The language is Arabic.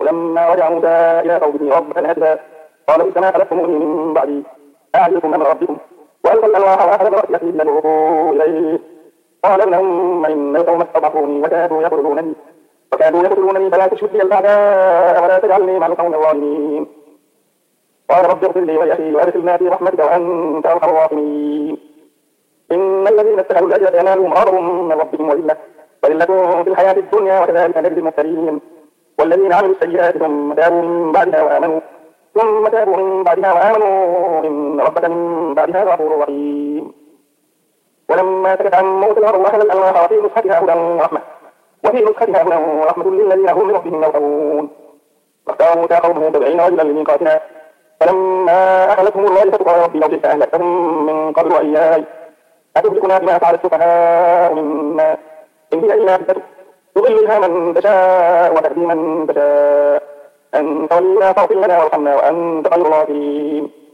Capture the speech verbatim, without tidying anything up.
ولما رجع موسى إلى قومه ربنا آسفا قال بئس ما خلفتموني من بعدي أعجلكم أمر ربكم وألقى الألواح وأخذ برأس أخيه يدعوه إليه قال ابنهم إن القوم استضعفوني وكادوا يقتلونني وكادوا يقتلونني فلا تشمت بي الأعداء ولا تجعلني مع القوم الظالمين قال رب اغفر لي ولأخي وأدخلنا في رحمتك وأنت أرحم الراحمين إن الذين اتخذوا الأجر ينالهم غضب من ربهم وذلة وذلة في الحياة الدنيا وكذلك نجزي المفترين والذين عملوا السيئات ثم تابوا من بعدها وآمنوا ثم تابوا من بعدها وآمنوا إن ربك من بعدها غفور رحيم ولما سكت عن موت الأرض أخذ الألواح وفي نسختها هدى ورحمة وفي نسختها هدى ورحمة للذين هم لربهم يرهبون واختار موسى قومه سبعين رجلا لميقاتنا فلما أخذتهم الرجفة قال ربي لو جئت أهلكتهم من قبل وإياي أتهلكنا بما فعل السفهاء منا إن هي إلا فتنة تضل بها من تشاء وتهدي من تشاء أنت ولينا فاغفر لنا وارحمنا وأنت خير الغافرين